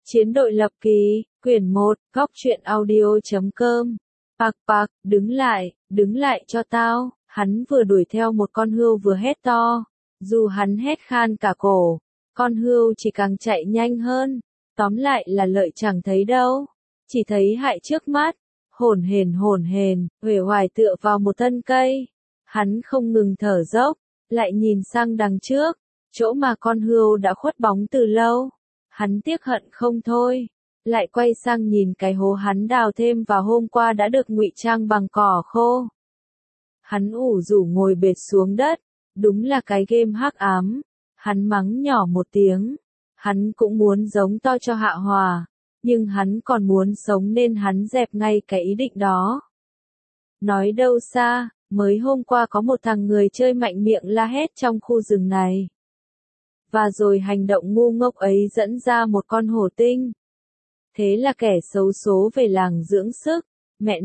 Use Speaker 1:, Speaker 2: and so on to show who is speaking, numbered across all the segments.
Speaker 1: Chiến đội lập kỳ, quyển 1, góc truyện audio.com. Pak, đứng lại cho tao, hắn vừa đuổi theo một con hươu vừa hét to. Dù hắn hét khan cả cổ, con hươu chỉ càng chạy nhanh hơn. Tóm lại là lợi chẳng thấy đâu, chỉ thấy hại trước mắt. Hổn hển, uể oải tựa vào một thân cây. Hắn không ngừng thở dốc, lại nhìn sang đằng trước, chỗ mà con hươu đã khuất bóng từ lâu. Hắn tiếc hận không thôi, lại quay sang nhìn cái hố hắn đào thêm vào hôm qua đã được ngụy trang bằng cỏ khô. Hắn ủ rũ ngồi bệt xuống đất, đúng là cái game hắc ám. Hắn mắng nhỏ một tiếng, hắn cũng muốn giống to cho hạ hòa, nhưng hắn còn muốn sống nên hắn dẹp ngay cái ý định đó. Nói đâu xa, mới hôm qua có một thằng người chơi mạnh miệng la hét trong khu rừng này. Và rồi hành động ngu ngốc ấy dẫn ra một con hổ tinh. Thế là kẻ xấu số về làng dưỡng sức. Mẹ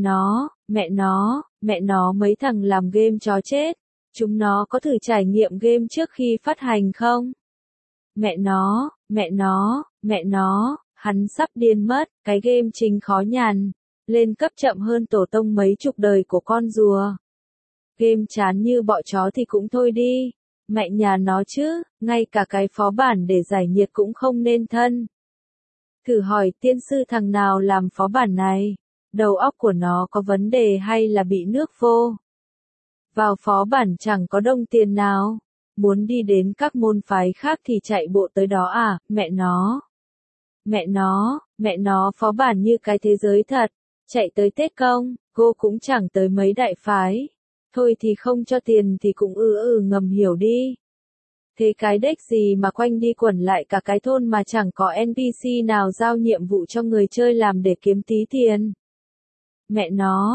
Speaker 1: nó, mấy thằng làm game chó chết. Chúng nó có thử trải nghiệm game trước khi phát hành không? Mẹ nó, hắn sắp điên mất, cái game trình khó nhằn, lên cấp chậm hơn tổ tông mấy chục đời của con rùa. Game chán như bọ chó thì cũng thôi đi. Mẹ nhà nó chứ, ngay cả cái phó bản để giải nhiệt cũng không nên thân. Thử hỏi tiên sư thằng nào làm phó bản này, đầu óc của nó có vấn đề hay là bị nước vô? Vào phó bản chẳng có đồng tiền nào, muốn đi đến các môn phái khác thì chạy bộ tới đó à, mẹ nó phó bản như cái thế giới thật, chạy tới Tết Công, cô cũng chẳng tới mấy đại phái. Thôi thì không cho tiền thì cũng ngầm hiểu đi. Thế cái deck gì mà quanh đi quẩn lại cả cái thôn mà chẳng có NPC nào giao nhiệm vụ cho người chơi làm để kiếm tí tiền. Mẹ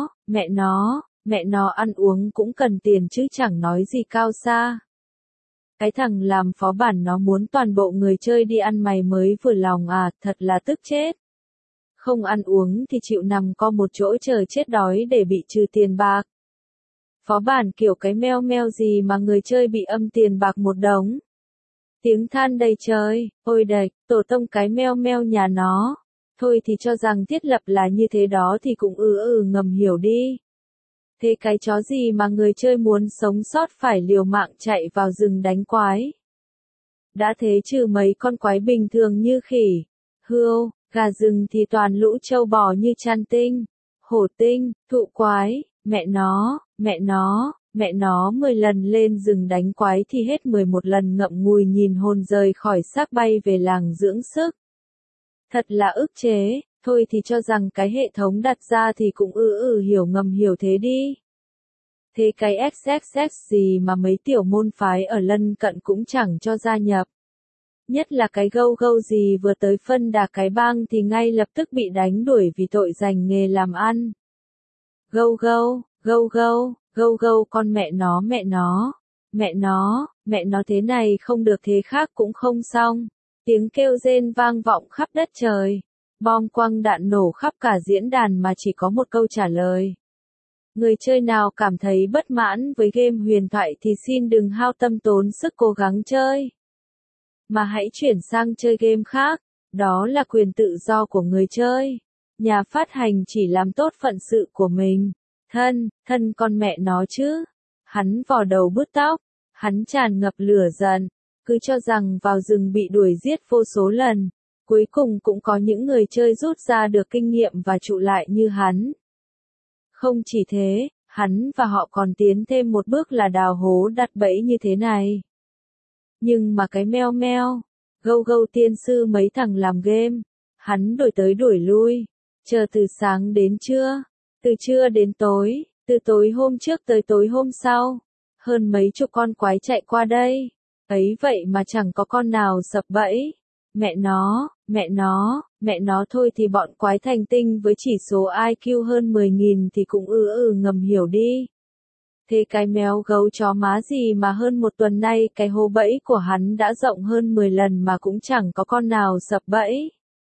Speaker 1: nó ăn uống cũng cần tiền chứ chẳng nói gì cao xa. Cái thằng làm phó bản nó muốn toàn bộ người chơi đi ăn mày mới vừa lòng à, thật là tức chết. Không ăn uống thì chịu nằm co một chỗ chờ chết đói để bị trừ tiền bạc. Phó bản kiểu cái meo gì mà người chơi bị âm tiền bạc một đống. Tiếng than đầy trời, ôi đệch, tổ tông cái meo nhà nó. Thôi thì cho rằng thiết lập là như thế đó thì cũng ngầm hiểu đi. Thế cái chó gì mà người chơi muốn sống sót phải liều mạng chạy vào rừng đánh quái. Đã thế trừ mấy con quái bình thường như khỉ, hươu, gà rừng thì toàn lũ trâu bò như chăn tinh, hổ tinh, thụ quái. Mẹ nó 10 lần lên rừng đánh quái thì hết 11 lần ngậm ngùi nhìn hồn rời khỏi xác bay về làng dưỡng sức. Thật là ức chế, thôi thì cho rằng cái hệ thống đặt ra thì cũng hiểu ngầm hiểu thế đi. Thế cái XXX gì mà mấy tiểu môn phái ở lân cận cũng chẳng cho gia nhập. Nhất là cái gâu gì vừa tới phân đà cái bang thì ngay lập tức bị đánh đuổi vì tội giành nghề làm ăn. Gâu con mẹ nó thế này không được thế khác cũng không xong. Tiếng kêu rên vang vọng khắp đất trời. Bom quăng đạn nổ khắp cả diễn đàn mà chỉ có một câu trả lời. Người chơi nào cảm thấy bất mãn với game huyền thoại thì xin đừng hao tâm tốn sức cố gắng chơi. Mà hãy chuyển sang chơi game khác, đó là quyền tự do của người chơi. Nhà phát hành chỉ làm tốt phận sự của mình. Thân con mẹ nó chứ. Hắn vò đầu bứt tóc, hắn tràn ngập lửa giận, cứ cho rằng vào rừng bị đuổi giết vô số lần. Cuối cùng cũng có những người chơi rút ra được kinh nghiệm và trụ lại như hắn. Không chỉ thế, hắn và họ còn tiến thêm một bước là đào hố đặt bẫy như thế này. Nhưng mà cái meo, gâu tiên sư mấy thằng làm game, hắn đổi tới đổi lui, chờ từ sáng đến trưa, từ trưa đến tối, từ tối hôm trước tới tối hôm sau, hơn mấy chục con quái chạy qua đây, ấy vậy mà chẳng có con nào sập bẫy. Mẹ nó thôi thì bọn quái thành tinh với chỉ số IQ hơn 10.000 thì cũng ngầm hiểu đi. Thế cái méo gấu chó má gì mà hơn một tuần nay cái hố bẫy của hắn đã rộng hơn 10 lần mà cũng chẳng có con nào sập bẫy.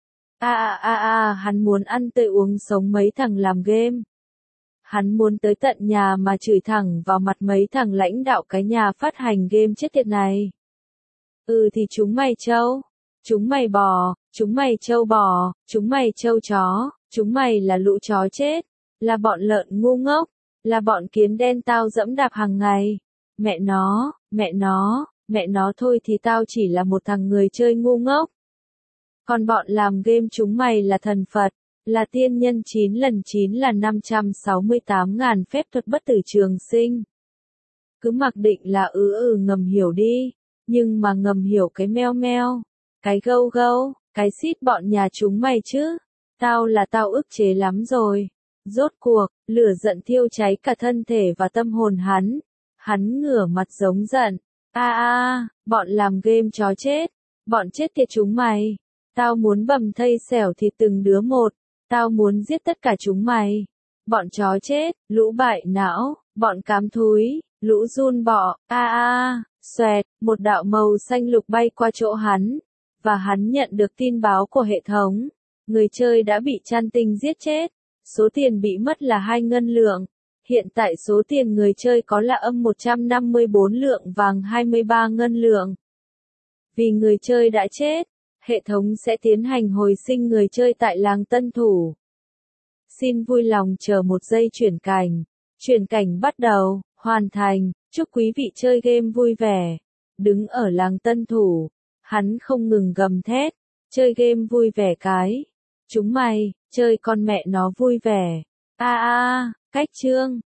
Speaker 1: Hắn muốn ăn tươi uống sống mấy thằng làm game. Hắn muốn tới tận nhà mà chửi thẳng vào mặt mấy thằng lãnh đạo cái nhà phát hành game chết tiệt này. Thì chúng mày trâu, chúng mày bò, Chúng mày trâu bò, chúng mày trâu chó, chúng mày là lũ chó chết, là bọn lợn ngu ngốc, là bọn kiến đen tao dẫm đạp hàng ngày. Mẹ nó, mẹ nó, mẹ nó thôi thì tao chỉ là một thằng người chơi ngu ngốc. Còn bọn làm game chúng mày là thần Phật, là tiên nhân 9 lần 9 là 568.000 phép thuật bất tử trường sinh. Cứ mặc định là ngầm hiểu đi, nhưng mà ngầm hiểu cái meo meo, cái gâu gâu, cái xít bọn nhà chúng mày chứ. Tao ức chế lắm rồi. Rốt cuộc, lửa giận thiêu cháy cả thân thể và tâm hồn hắn. Hắn ngửa mặt giống giận. Bọn làm game chó chết. Bọn chết tiệt chúng mày. Tao muốn bầm thây xẻo thịt từng đứa một. Tao muốn giết tất cả chúng mày. Bọn chó chết, lũ bại não, bọn cám thúi, lũ giun bọ. Xoẹt, một đạo màu xanh lục bay qua chỗ hắn. Và hắn nhận được tin báo của hệ thống. Người chơi đã bị Chan Tinh giết chết. Số tiền bị mất là 2 ngân lượng. Hiện tại số tiền người chơi có là -154 lượng vàng 23 ngân lượng. Vì người chơi đã chết, hệ thống sẽ tiến hành hồi sinh người chơi tại làng Tân Thủ. Xin vui lòng chờ một giây chuyển cảnh. Chuyển cảnh bắt đầu, hoàn thành. Chúc quý vị chơi game vui vẻ. Đứng ở làng Tân Thủ, hắn không ngừng gầm thét. Chơi game vui vẻ cái. Chúng mày, chơi con mẹ nó vui vẻ. Cách chương.